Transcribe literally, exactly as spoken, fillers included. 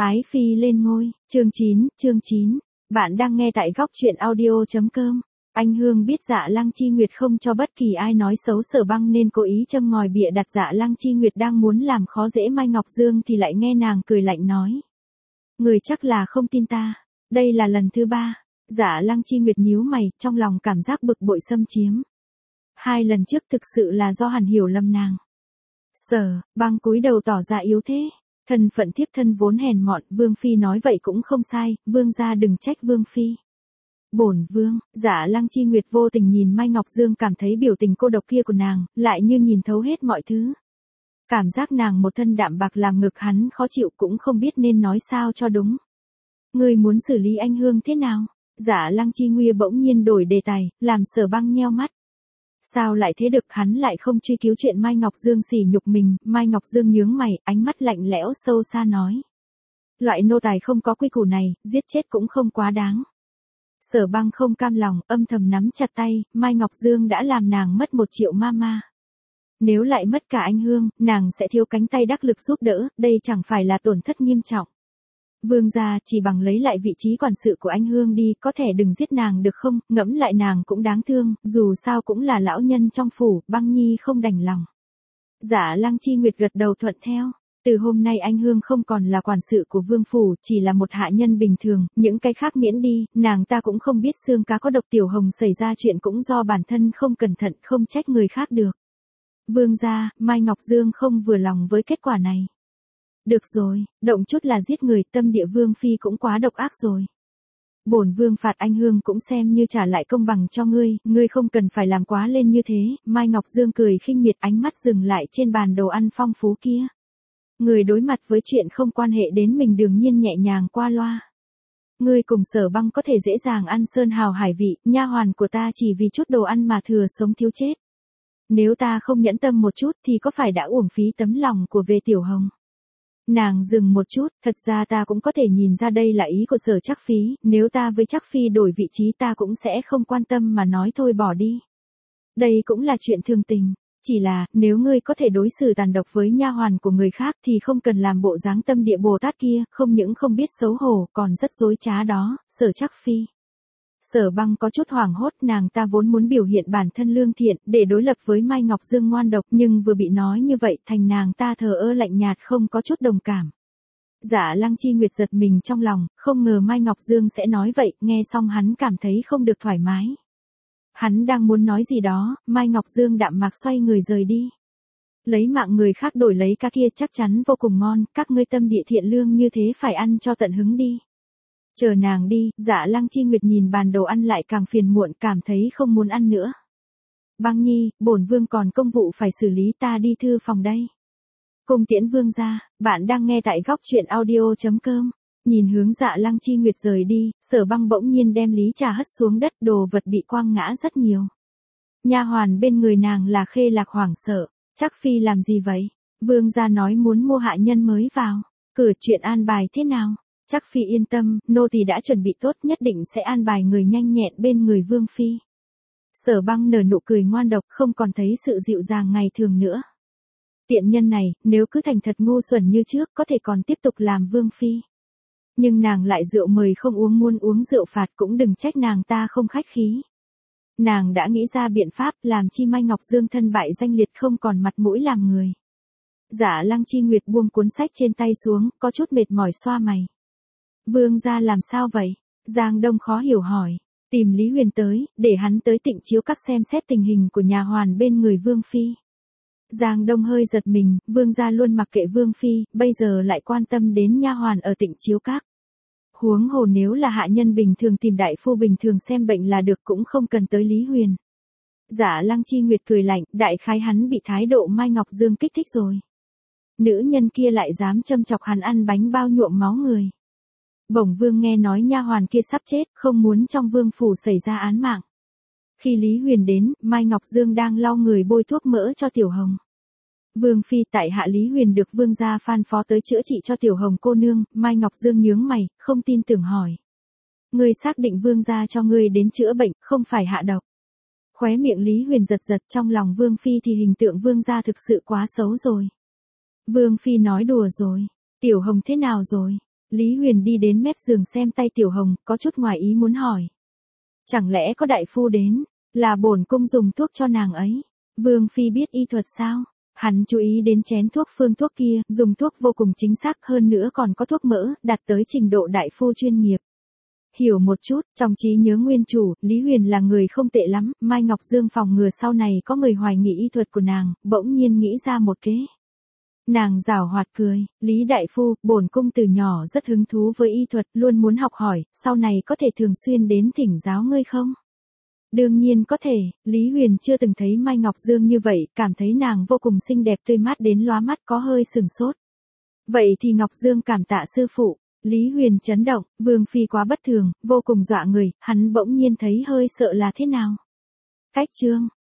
Ái phi lên ngôi, chương chín, chương chín. Bạn đang nghe tại góc truyện audio.com. Anh Hương biết Dạ Lăng Chi Nguyệt không cho bất kỳ ai nói xấu Sở Băng nên cố ý châm ngòi bịa đặt. Dạ Lăng Chi Nguyệt đang muốn làm khó dễ Mai Ngọc Dương thì lại nghe nàng cười lạnh nói. Người chắc là không tin ta, đây là lần thứ ba. Dạ Lăng Chi Nguyệt nhíu mày, trong lòng cảm giác bực bội xâm chiếm. Hai lần trước thực sự là do hắn hiểu lầm nàng. Sở Băng cúi đầu tỏ ra yếu thế. Thân phận thiếp thân vốn hèn mọn, Vương Phi nói vậy cũng không sai, Vương gia đừng trách Vương Phi. Bổn Vương, Dạ Lăng Chi Nguyệt vô tình nhìn Mai Ngọc Dương, cảm thấy biểu tình cô độc kia của nàng, lại như nhìn thấu hết mọi thứ. Cảm giác nàng một thân đạm bạc làm ngực hắn khó chịu, cũng không biết nên nói sao cho đúng. Ngươi muốn xử lý anh Hương thế nào? Dạ Lăng Chi Nguyệt bỗng nhiên đổi đề tài, làm Sở Băng nheo mắt. Sao lại thế được, hắn lại không truy cứu chuyện Mai Ngọc Dương sỉ nhục mình. Mai Ngọc Dương nhướng mày, ánh mắt lạnh lẽo sâu xa nói. Loại nô tài không có quy củ này, giết chết cũng không quá đáng. Sở Băng không cam lòng, âm thầm nắm chặt tay, Mai Ngọc Dương đã làm nàng mất một triệu ma ma. Nếu lại mất cả anh Hương, nàng sẽ thiếu cánh tay đắc lực giúp đỡ, đây chẳng phải là tổn thất nghiêm trọng. Vương gia, chỉ bằng lấy lại vị trí quản sự của anh Hương đi, có thể đừng giết nàng được không? Ngẫm lại nàng cũng đáng thương, dù sao cũng là lão nhân trong phủ. Băng Nhi không đành lòng. Dạ Lăng Chi Nguyệt gật đầu thuận theo. Từ hôm nay anh Hương không còn là quản sự của vương phủ, chỉ là một hạ nhân bình thường, những cái khác miễn đi, nàng ta cũng không biết xương cá có độc. Tiểu Hồng xảy ra chuyện cũng do bản thân không cẩn thận, không trách người khác được. Vương gia, Mai Ngọc Dương không vừa lòng với kết quả này. Được rồi, động chút là giết người, tâm địa Vương Phi cũng quá độc ác rồi. Bổn Vương phạt anh Hương cũng xem như trả lại công bằng cho ngươi, ngươi không cần phải làm quá lên như thế. Mai Ngọc Dương cười khinh miệt, ánh mắt dừng lại trên bàn đồ ăn phong phú kia. Người đối mặt với chuyện không quan hệ đến mình đương nhiên nhẹ nhàng qua loa. Ngươi cùng Sở Băng có thể dễ dàng ăn sơn hào hải vị, nha hoàn của ta chỉ vì chút đồ ăn mà thừa sống thiếu chết. Nếu ta không nhẫn tâm một chút thì có phải đã uổng phí tấm lòng của về Tiểu Hồng. Nàng dừng một chút, thật ra ta cũng có thể nhìn ra đây là ý của Sở Trác Phi, nếu ta với Trác Phi đổi vị trí ta cũng sẽ không quan tâm mà nói thôi bỏ đi. Đây cũng là chuyện thường tình, chỉ là, nếu ngươi có thể đối xử tàn độc với nha hoàn của người khác thì không cần làm bộ dáng tâm địa Bồ Tát kia, không những không biết xấu hổ, còn rất dối trá đó, Sở Trác Phi. Sở Băng có chút hoảng hốt, nàng ta vốn muốn biểu hiện bản thân lương thiện, để đối lập với Mai Ngọc Dương ngoan độc, nhưng vừa bị nói như vậy, thành nàng ta thờ ơ lạnh nhạt không có chút đồng cảm. Dạ Lăng Chi Nguyệt giật mình trong lòng, không ngờ Mai Ngọc Dương sẽ nói vậy, nghe xong hắn cảm thấy không được thoải mái. Hắn đang muốn nói gì đó, Mai Ngọc Dương đạm mạc xoay người rời đi. Lấy mạng người khác đổi lấy cá kia chắc chắn vô cùng ngon, các ngươi tâm địa thiện lương như thế phải ăn cho tận hứng đi. Chờ nàng đi, Dạ Lăng Chi Nguyệt nhìn bàn đồ ăn lại càng phiền muộn, cảm thấy không muốn ăn nữa. Băng Nhi, bổn Vương còn công vụ phải xử lý, ta đi thư phòng đây. Cung tiễn Vương gia. Bạn đang nghe tại góc truyện audio.com. Nhìn hướng Dạ Lăng Chi Nguyệt rời đi, Sở Băng bỗng nhiên đem lý trà hất xuống đất, đồ vật bị quăng ngã rất nhiều. Nha hoàn bên người nàng là Khê Lạc hoảng sợ. Trác Phi làm gì vậy? Vương gia nói muốn mua hạ nhân mới vào. Cửa chuyện an bài thế nào? Trác Phi yên tâm, nô tỳ đã chuẩn bị tốt, nhất định sẽ an bài người nhanh nhẹn bên người Vương Phi. Sở Băng nở nụ cười ngoan độc, không còn thấy sự dịu dàng ngày thường nữa. Tiện nhân này, nếu cứ thành thật ngu xuẩn như trước, có thể còn tiếp tục làm Vương Phi. Nhưng nàng lại rượu mời không uống, muốn uống rượu phạt, cũng đừng trách nàng ta không khách khí. Nàng đã nghĩ ra biện pháp, làm chi Mai Ngọc Dương thân bại danh liệt, không còn mặt mũi làm người. Dạ Lăng Chi Nguyệt buông cuốn sách trên tay xuống, có chút mệt mỏi xoa mày. Vương gia làm sao vậy? Giang Đông khó hiểu hỏi. Tìm Lý Huyền tới, để hắn tới Tịnh Chiếu Các xem xét tình hình của nhà hoàn bên người Vương Phi. Giang Đông hơi giật mình, Vương gia luôn mặc kệ Vương Phi, bây giờ lại quan tâm đến nha hoàn ở Tịnh Chiếu Các. Huống hồ nếu là hạ nhân bình thường tìm đại phu bình thường xem bệnh là được, cũng không cần tới Lý Huyền. Dạ Lăng Chi Nguyệt cười lạnh, đại khái hắn bị thái độ Mai Ngọc Dương kích thích rồi. Nữ nhân kia lại dám châm chọc hắn ăn bánh bao nhuộm máu người. Bổng Vương nghe nói nha hoàn kia sắp chết, không muốn trong vương phủ xảy ra án mạng. Khi Lý Huyền đến, Mai Ngọc Dương đang lau người bôi thuốc mỡ cho Tiểu Hồng. Vương Phi, tại hạ Lý Huyền được Vương gia phan phó tới chữa trị cho Tiểu Hồng cô nương. Mai Ngọc Dương nhướng mày, không tin tưởng hỏi. Ngươi xác định Vương gia cho ngươi đến chữa bệnh, không phải hạ độc. Khóe miệng Lý Huyền giật giật, trong lòng Vương Phi thì hình tượng Vương gia thực sự quá xấu rồi. Vương Phi nói đùa rồi. Tiểu Hồng thế nào rồi? Lý Huyền đi đến mép giường xem tay Tiểu Hồng, có chút ngoài ý muốn hỏi. Chẳng lẽ có đại phu đến, là bổn cung dùng thuốc cho nàng ấy. Vương Phi biết y thuật sao? Hắn chú ý đến chén thuốc phương thuốc kia, dùng thuốc vô cùng chính xác, hơn nữa còn có thuốc mỡ, đạt tới trình độ đại phu chuyên nghiệp. Hiểu một chút, trong trí nhớ nguyên chủ, Lý Huyền là người không tệ lắm, Mai Ngọc Dương phòng ngừa sau này có người hoài nghị y thuật của nàng, bỗng nhiên nghĩ ra một kế. Nàng giảo hoạt cười, Lý đại phu, bổn cung từ nhỏ rất hứng thú với y thuật, luôn muốn học hỏi, sau này có thể thường xuyên đến thỉnh giáo ngươi không? Đương nhiên có thể, Lý Huyền chưa từng thấy Mai Ngọc Dương như vậy, cảm thấy nàng vô cùng xinh đẹp tươi mát đến lóa mắt, có hơi sừng sốt. Vậy thì Ngọc Dương cảm tạ sư phụ. Lý Huyền chấn động, Vương Phi quá bất thường, vô cùng dọa người, hắn bỗng nhiên thấy hơi sợ là thế nào? Cách chương